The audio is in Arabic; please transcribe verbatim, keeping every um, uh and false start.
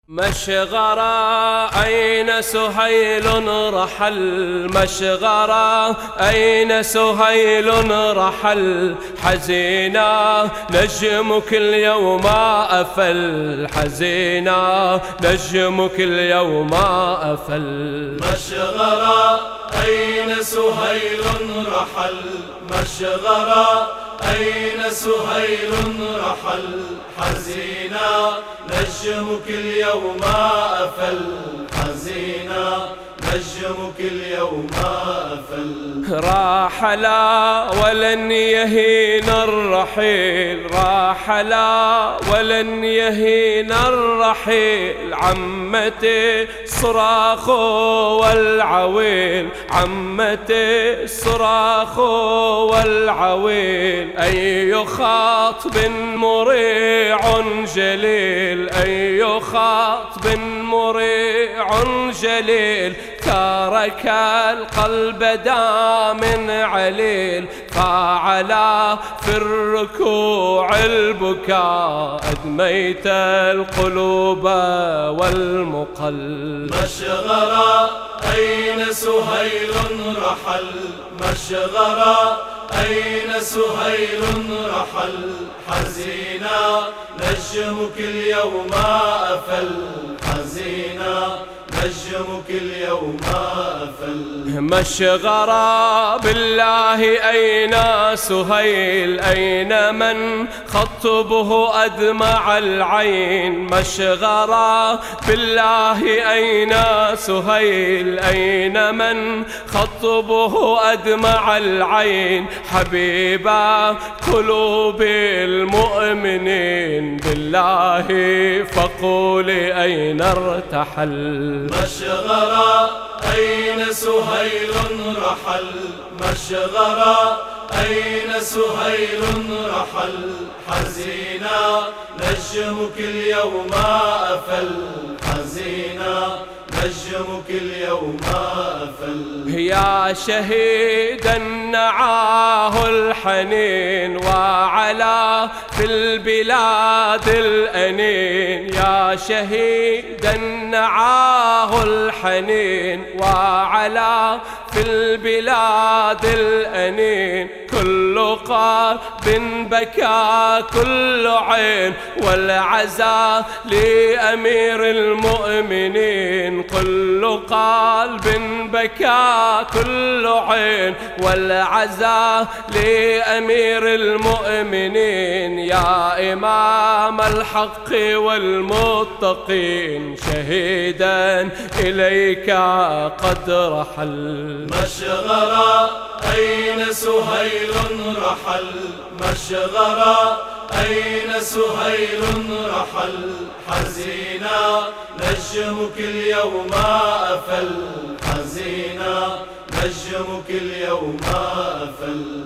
مشغرة أين سهيل رحل، مشغرة أين سهيل رحل، حزينا نجمك اليوم أفل، حزينا نجمك اليوم أفل. مشغرة أين سهيل رحل، مشغرة أين سهيل رحل، حزينا نجمك اليوم أفل، حزينا نجمك اليوم أفل. راحلا ولن يهين الرحيل، راحلا ولن يهين الرحيل، عمتي صراخ والعويل، عمتي الصراخ والعويل. أي خاطب مريع جليل، أي خاطب مريع جليل، ترك القلب دام عليل، فعلى في الركوع البكاء، أدميت القلوب والمقل. مشغرة أين سهيل رحل، مشغرة أين سهيل رحل، حزينا نجمك اليوم أفل، حزينا نجمك اليوم أفل. مشغرة بالله أين سهيل، أين من خطبه أدمع العين، مشغرة بالله أين سهيل، أين من خطبه أدمع العين، حبيبا قلوب المؤمنين بالله فقولي أين ارتحل. مشغرة أين سهيل رحل، مشغرة أين سهيل رحل، حزينا نجمك اليوم أفل، حزينا نجمك اليوم أفل. يا شهيدا نعاه الحنين، وعلى في البلاد الأنين، يا شهيدا نعاه الحنين، وعلى في البلاد الأنين، كل قلب بكى كل عين، والعزاء لأمير المؤمنين، كل قلب بكى كل عين، والعزاء لأمير المؤمنين، يا إمام الحق والمتقين، شهيدا إليك قد رحل. مشغرة أين سهيل رحل، مشغرة أين سهيل رحل، حزينا نجمك اليوم أفل، حزينا نجمك اليوم أفل.